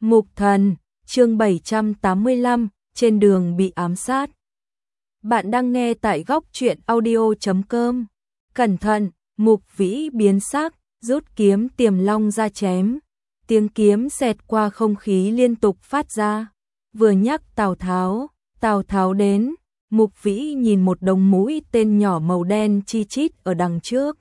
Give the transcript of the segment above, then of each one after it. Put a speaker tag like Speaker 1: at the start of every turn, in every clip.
Speaker 1: Mục Thần, chương 785, trên đường bị ám sát. Bạn đang nghe tại góc truyện audio.com. Cẩn thận, Mục Vĩ biến sắc, rút kiếm Tiềm Long ra chém. Tiếng kiếm xẹt qua không khí liên tục phát ra. Vừa nhắc Tào Tháo đến, Mục Vĩ nhìn một đống mũi tên nhỏ màu đen chi chít ở đằng trước.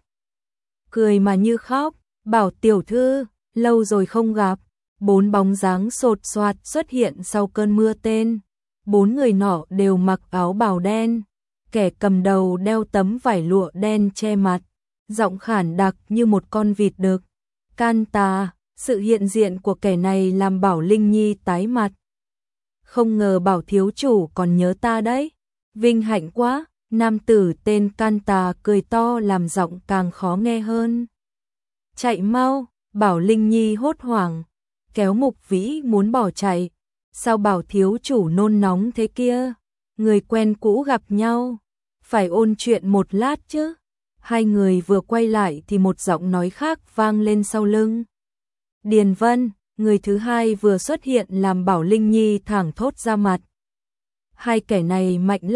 Speaker 1: Cười mà như khóc, bảo tiểu thư, lâu rồi không gặp. 4 bóng dáng sột soạt xuất hiện sau cơn mưa tên. 4 người nọ đều mặc áo bào đen, kẻ cầm đầu đeo tấm vải lụa đen che mặt, giọng khản đặc như một con vịt đực. Can tà, sự hiện diện của kẻ này làm Bảo Linh Nhi tái mặt. Không ngờ Bảo thiếu chủ còn nhớ ta đấy, vinh hạnh quá. Nam tử tên Can tà cười to làm giọng càng khó nghe hơn. Chạy mau, Bảo Linh Nhi hốt hoảng, kéo Mục Vĩ muốn bỏ chạy. Sao Bảo thiếu chủ nôn nóng thế kia? Người quen cũ gặp nhau, phải ôn chuyện một lát chứ. Hai người vừa quay lại thì một giọng nói khác vang lên sau lưng. Điền Vân, người thứ hai vừa xuất hiện làm Bảo Linh Nhi thẳng thốt ra mặt. Hai kẻ này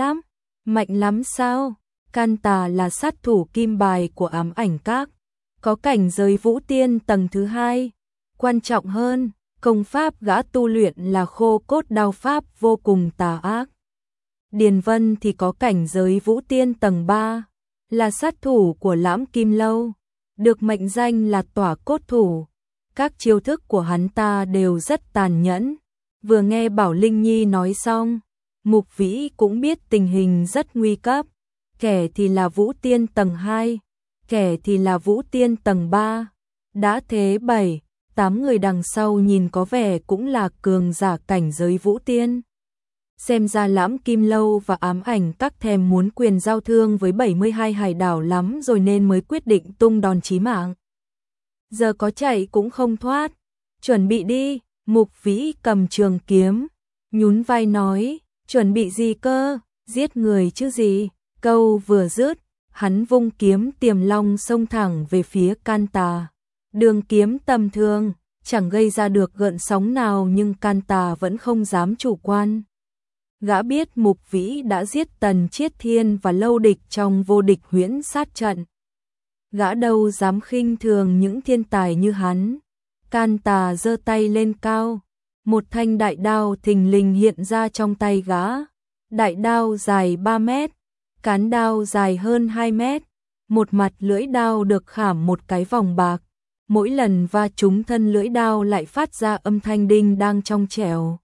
Speaker 1: mạnh lắm sao? Can tà là sát thủ kim bài của ám ảnh các, có cảnh giới vũ tiên tầng thứ 2. Quan trọng hơn, công pháp gã tu luyện là khô cốt đao pháp vô cùng tà ác. Điền Vân thì có cảnh giới vũ tiên tầng 3, là sát thủ của Lãm Kim Lâu, được mệnh danh là tỏa cốt thủ. Các chiêu thức của hắn ta đều rất tàn nhẫn. Vừa nghe Bảo Linh Nhi nói xong, Mục Vĩ cũng biết tình hình rất nguy cấp. Kẻ thì là vũ tiên tầng 2, kẻ thì là vũ tiên tầng 3. Đã thế 7-8 người đằng sau nhìn có vẻ cũng là cường giả cảnh giới vũ tiên. Xem ra Lãm Kim Lâu và ám ảnh các thèm muốn quyền giao thương với 72 hải đảo lắm rồi nên mới quyết định tung đòn chí mạng. Giờ có chạy cũng không thoát, chuẩn bị đi. Mục Vĩ cầm trường kiếm, nhún vai nói, chuẩn bị gì cơ, giết người chứ gì. Câu vừa dứt, hắn vung kiếm Tiềm Long xông thẳng về phía Can tà. Đường kiếm tầm thường, chẳng gây ra được gợn sóng nào nhưng Can tà vẫn không dám chủ quan. Gã biết Mục Vĩ đã giết Tần Chiết Thiên và Lâu Địch trong Vô Địch Huyễn Sát trận. Gã đâu dám khinh thường những thiên tài như hắn. Can tà giơ tay lên cao, một thanh đại đao thình lình hiện ra trong tay gã. Đại đao dài 3 mét, cán đao dài hơn 2 mét. Một mặt lưỡi đao được khảm một cái vòng bạc. Mỗi lần va trúng thân lưỡi đao lại phát ra âm thanh đinh đang trong trẻo.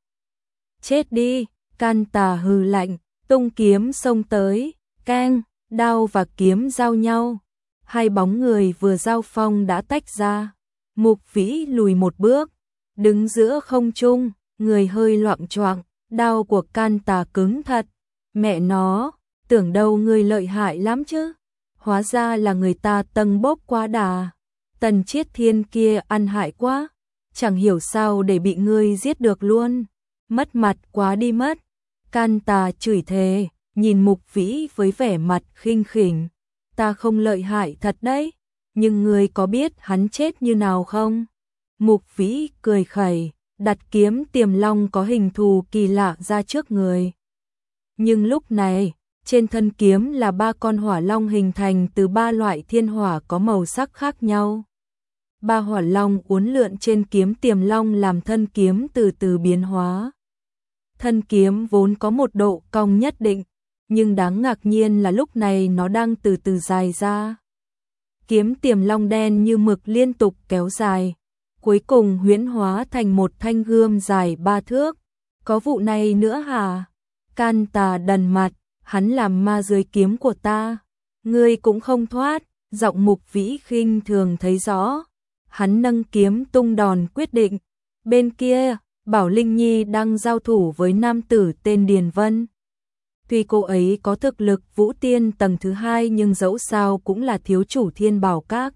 Speaker 1: Chết đi, Can tà hừ lạnh, tung kiếm xông tới, keng, đao và kiếm giao nhau. Hai bóng người vừa giao phong đã tách ra. Mục Vĩ lùi một bước, đứng giữa không trung, người hơi loạng choạng, đao của Can tà cứng thật. Mẹ nó, tưởng đâu người lợi hại lắm chứ. Hóa ra là người ta tâng bốc quá đà. Tần Chiết Thiên kia ăn hại quá, chẳng hiểu sao để bị ngươi giết được luôn. Mất mặt quá đi mất. Can tà chửi thề, nhìn Mục Vĩ với vẻ mặt khinh khỉnh. Ta không lợi hại thật đấy, nhưng ngươi có biết hắn chết như nào không? Mục Vĩ cười khẩy, đặt kiếm Tiềm Long có hình thù kỳ lạ ra trước người. Nhưng lúc này, trên thân kiếm là 3 con hỏa long hình thành từ 3 loại thiên hỏa có màu sắc khác nhau. 3 hỏa long uốn lượn trên kiếm Tiềm Long làm thân kiếm từ từ biến hóa. Thân kiếm vốn có một độ cong nhất định, nhưng đáng ngạc nhiên là lúc này nó đang từ từ dài ra. Kiếm Tiềm Long đen như mực liên tục kéo dài, cuối cùng huyễn hóa thành một thanh gươm dài 3 thước. Có vụ này nữa hả? Can tà đần mặt, hắn làm ma dưới kiếm của ta, ngươi cũng không thoát. Giọng Mục Vĩ khinh thường thấy rõ. Hắn nâng kiếm tung đòn quyết định. Bên kia, Bảo Linh Nhi đang giao thủ với nam tử tên Điền Vân. Tuy cô ấy có thực lực vũ tiên tầng thứ 2 nhưng dẫu sao cũng là thiếu chủ Thiên Bảo Các.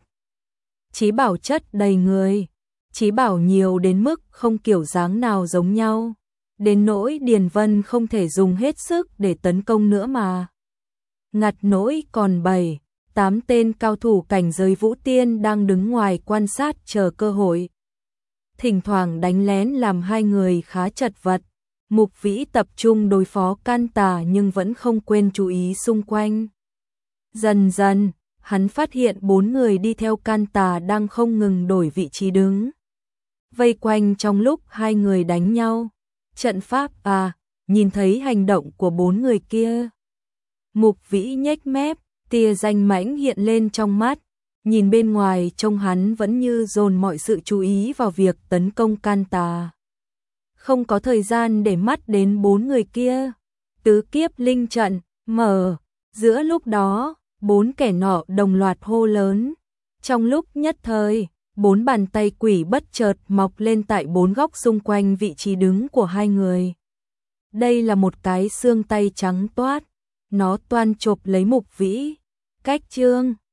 Speaker 1: Chí bảo chất đầy người, chí bảo nhiều đến mức không kiểu dáng nào giống nhau. Đến nỗi Điền Vân không thể dùng hết sức để tấn công nữa mà. Ngặt nỗi còn 7-8 tên cao thủ cảnh giới vũ tiên đang đứng ngoài quan sát chờ cơ hội. thỉnh thoảng đánh lén làm hai người khá chật vật. Mục Vĩ tập trung đối phó can tà nhưng vẫn không quên chú ý xung quanh. Dần dần, hắn phát hiện 4 người đi theo can tà đang không ngừng đổi vị trí đứng. Vây quanh trong lúc hai người đánh nhau. Trận pháp à, nhìn thấy hành động của 4 người kia. Mục Vĩ nhếch mép, tia danh mãnh hiện lên trong mắt. Nhìn bên ngoài trông hắn vẫn như dồn mọi sự chú ý vào việc tấn công can tà. Không có thời gian để mắt đến 4 người kia. Tứ kiếp linh trận, mở. Giữa lúc đó, 4 kẻ nọ đồng loạt hô lớn. Trong lúc nhất thời, 4 bàn tay quỷ bất chợt mọc lên tại 4 góc xung quanh vị trí đứng của hai người. Đây là một cái xương tay trắng toát. Nó toan chộp lấy Mục Vĩ. Cách chương